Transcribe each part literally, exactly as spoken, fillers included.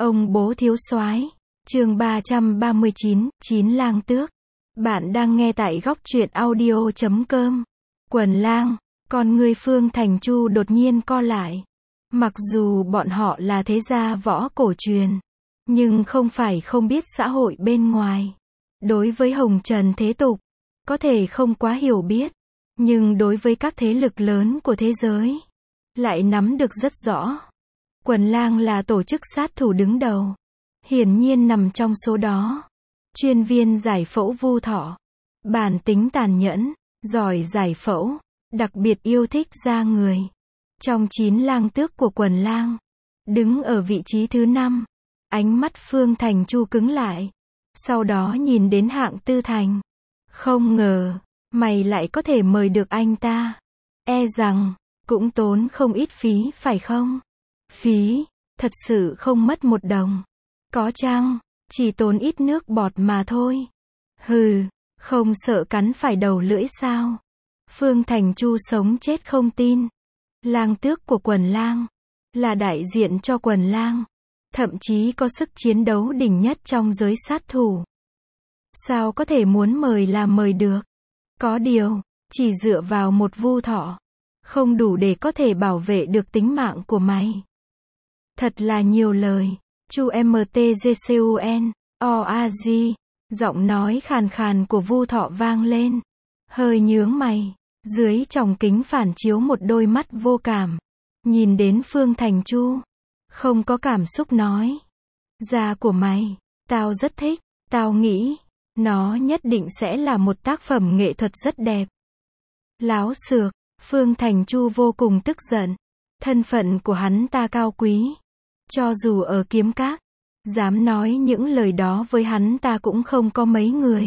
Ông bố thiếu soái, chương ba trăm ba mươi chín, Chín lang tước. Bạn đang nghe tại góc truyện audio chấm com. Quần lang, con người Phương Thành Chu đột nhiên co lại. Mặc dù bọn họ là thế gia võ cổ truyền, nhưng không phải không biết xã hội bên ngoài. Đối với hồng trần thế tục, có thể không quá hiểu biết, nhưng đối với các thế lực lớn của thế giới, lại nắm được rất rõ. Quần lang là tổ chức sát thủ đứng đầu, hiển nhiên nằm trong số đó. Chuyên viên giải phẫu Vu Thọ, bản tính tàn nhẫn, giỏi giải phẫu, đặc biệt yêu thích da người. Trong chín lang tước của quần lang, đứng ở vị trí thứ năm. Ánh mắt Phương Thành Chu cứng lại, sau đó nhìn đến Hạng Tư Thành. Không ngờ, mày lại có thể mời được anh ta. E rằng, cũng tốn không ít phí phải không? Phí, thật sự không mất một đồng. Có chăng, chỉ tốn ít nước bọt mà thôi. Hừ, không sợ cắn phải đầu lưỡi sao? Phương Thành Chu sống chết không tin. Lang tước của quần lang, là đại diện cho quần lang, thậm chí có sức chiến đấu đỉnh nhất trong giới sát thủ. Sao có thể muốn mời là mời được? Có điều, chỉ dựa vào một Vu Thọ, không đủ để có thể bảo vệ được tính mạng của mày. Thật là nhiều lời. Chu Mtgcun, O A G, giọng nói khàn khàn của Vu Thọ vang lên. Hơi nhướng mày, dưới tròng kính phản chiếu một đôi mắt vô cảm. Nhìn đến Phương Thành Chu, không có cảm xúc nói. Da của mày, tao rất thích, tao nghĩ, nó nhất định sẽ là một tác phẩm nghệ thuật rất đẹp. Láo xược, Phương Thành Chu vô cùng tức giận. Thân phận của hắn ta cao quý. Cho dù ở kiếm các, dám nói những lời đó với hắn ta cũng không có mấy người.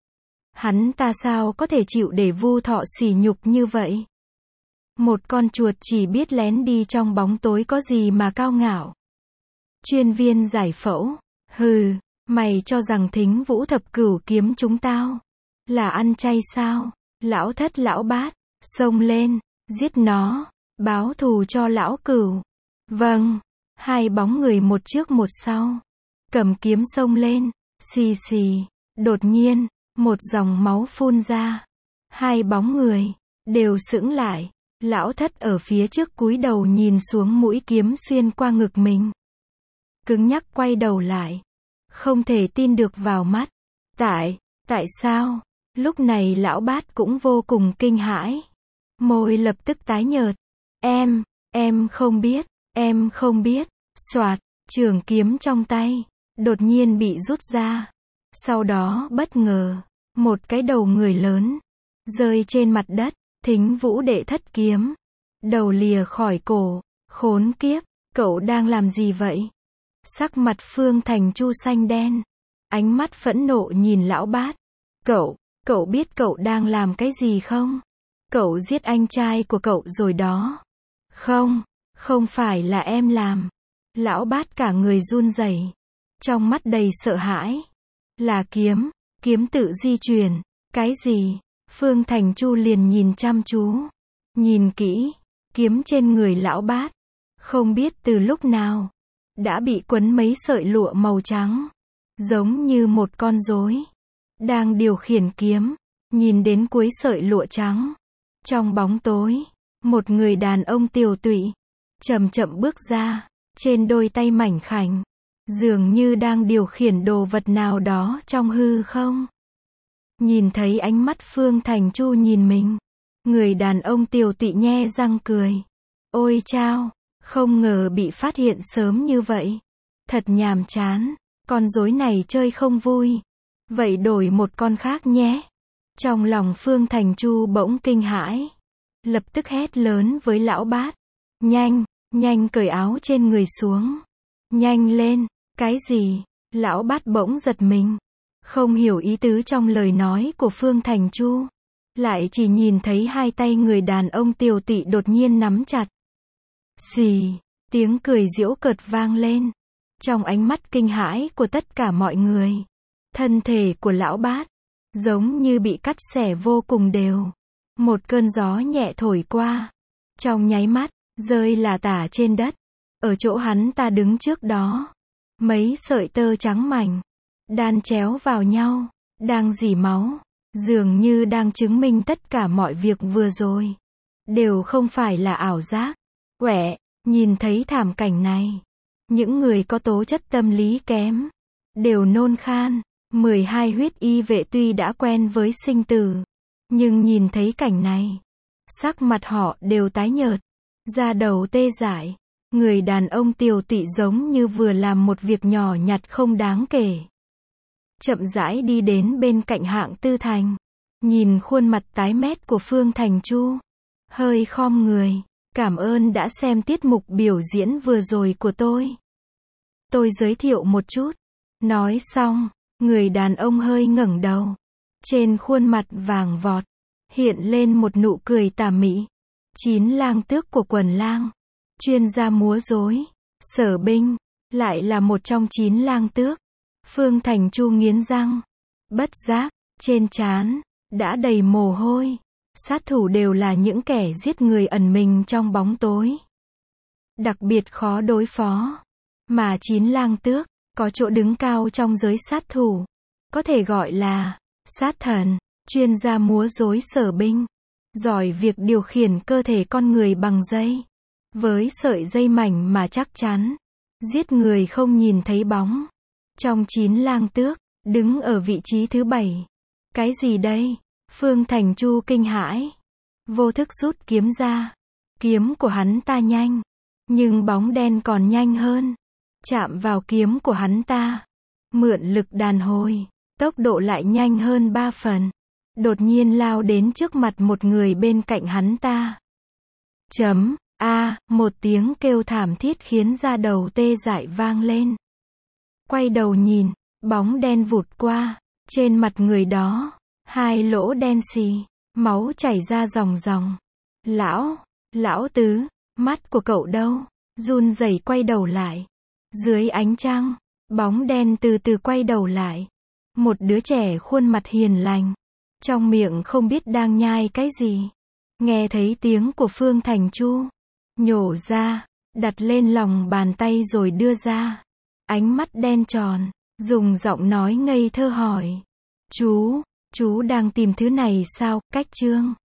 Hắn ta sao có thể chịu để Vu Thọ sỉ nhục như vậy? Một con chuột chỉ biết lén đi trong bóng tối có gì mà cao ngạo. Chuyên viên giải phẫu, hừ, mày cho rằng Thính Vũ Thập Cửu kiếm chúng tao là ăn chay sao? Lão Thất lão Bát, xông lên, giết nó, báo thù cho lão Cửu. Vâng. Hai bóng người một trước một sau, cầm kiếm xông lên, xì xì, đột nhiên, một dòng máu phun ra. Hai bóng người, đều sững lại, lão Thất ở phía trước cúi đầu nhìn xuống mũi kiếm xuyên qua ngực mình. Cứng nhắc quay đầu lại, không thể tin được vào mắt. Tại, tại sao? Lúc này lão Bát cũng vô cùng kinh hãi. Môi lập tức tái nhợt. Em, em không biết. Em không biết. Soạt, trường kiếm trong tay, đột nhiên bị rút ra. Sau đó, bất ngờ, một cái đầu người lớn, rơi trên mặt đất. Thính Vũ đệ thất kiếm. Đầu lìa khỏi cổ. Khốn kiếp, cậu đang làm gì vậy? Sắc mặt Phương Thành Chu xanh đen. Ánh mắt phẫn nộ nhìn lão Bát. Cậu, cậu biết cậu đang làm cái gì không? Cậu giết anh trai của cậu rồi đó. Không. Không phải là em làm. Lão Bát cả người run rẩy, trong mắt đầy sợ hãi. Là kiếm, kiếm tự di chuyển. Cái gì? Phương Thành Chu liền nhìn chăm chú. Nhìn kỹ, kiếm trên người lão Bát, không biết từ lúc nào, đã bị quấn mấy sợi lụa màu trắng. Giống như một con rối, đang điều khiển kiếm. Nhìn đến cuối sợi lụa trắng. Trong bóng tối, một người đàn ông tiều tụy, chậm chậm bước ra, trên đôi tay mảnh khảnh, dường như đang điều khiển đồ vật nào đó trong hư không. Nhìn thấy ánh mắt Phương Thành Chu nhìn mình, người đàn ông tiều tụy nhe răng cười. Ôi chao, không ngờ bị phát hiện sớm như vậy. Thật nhàm chán, con rối này chơi không vui. Vậy đổi một con khác nhé. Trong lòng Phương Thành Chu bỗng kinh hãi, lập tức hét lớn với lão Bát. Nhanh, nhanh cởi áo trên người xuống. Nhanh lên. Cái gì? Lão Bát bỗng giật mình, không hiểu ý tứ trong lời nói của Phương Thành Chu. Lại chỉ nhìn thấy hai tay người đàn ông tiều tụy đột nhiên nắm chặt. Xì, tiếng cười giễu cợt vang lên. Trong ánh mắt kinh hãi của tất cả mọi người, thân thể của lão Bát giống như bị cắt xẻ vô cùng đều. Một cơn gió nhẹ thổi qua, trong nháy mắt rơi lả tả trên đất. Ở chỗ hắn ta đứng trước đó, Mấy sợi tơ trắng mảnh, đan chéo vào nhau, đang rỉ máu, dường như đang chứng minh tất cả mọi việc vừa rồi đều không phải là ảo giác. Quẹ, nhìn thấy thảm cảnh này, những người có tố chất tâm lý kém đều nôn khan. mười hai huyết y vệ tuy đã quen với sinh tử, nhưng nhìn thấy cảnh này, sắc mặt họ đều tái nhợt, da đầu tê dại. Người đàn ông tiều tụy giống như vừa làm một việc nhỏ nhặt không đáng kể. Chậm rãi đi đến bên cạnh Hạng Tư Thành, nhìn khuôn mặt tái mét của Phương Thành Chu, hơi khom người, cảm ơn đã xem tiết mục biểu diễn vừa rồi của tôi. Tôi giới thiệu một chút. Nói xong, người đàn ông hơi ngẩng đầu, trên khuôn mặt vàng vọt hiện lên một nụ cười tà mị. Chín lang tước của quần lang, chuyên gia múa rối, Sở Binh, lại là một trong chín lang tước. Phương Thành Chu nghiến răng, bất giác, trên trán đã đầy mồ hôi. Sát thủ đều là những kẻ giết người ẩn mình trong bóng tối, đặc biệt khó đối phó. Mà chín lang tước có chỗ đứng cao trong giới sát thủ, có thể gọi là sát thần, chuyên gia múa rối Sở Binh, giỏi việc điều khiển cơ thể con người bằng dây, với sợi dây mảnh mà chắc chắn giết người không nhìn thấy bóng. Trong chín lang tước, đứng ở vị trí thứ bảy. Cái gì đây? Phương Thành Chu kinh hãi, vô thức rút kiếm ra. Kiếm của hắn ta nhanh, nhưng bóng đen còn nhanh hơn. Chạm vào kiếm của hắn ta, mượn lực đàn hồi, tốc độ lại nhanh hơn ba phần. Đột nhiên lao đến trước mặt một người bên cạnh hắn ta. Chấm, a, một tiếng kêu thảm thiết khiến da đầu tê dại vang lên. Quay đầu nhìn, bóng đen vụt qua, trên mặt người đó, hai lỗ đen xì, máu chảy ra ròng ròng. Lão, lão tứ, mắt của cậu đâu? Run rẩy quay đầu lại. Dưới ánh trăng, bóng đen từ từ quay đầu lại. Một đứa trẻ khuôn mặt hiền lành, trong miệng không biết đang nhai cái gì. Nghe thấy tiếng của Phương Thành Chu, nhổ ra, đặt lên lòng bàn tay rồi đưa ra. Ánh mắt đen tròn, dùng giọng nói ngây thơ hỏi. Chú, chú đang tìm thứ này sao? Cách chương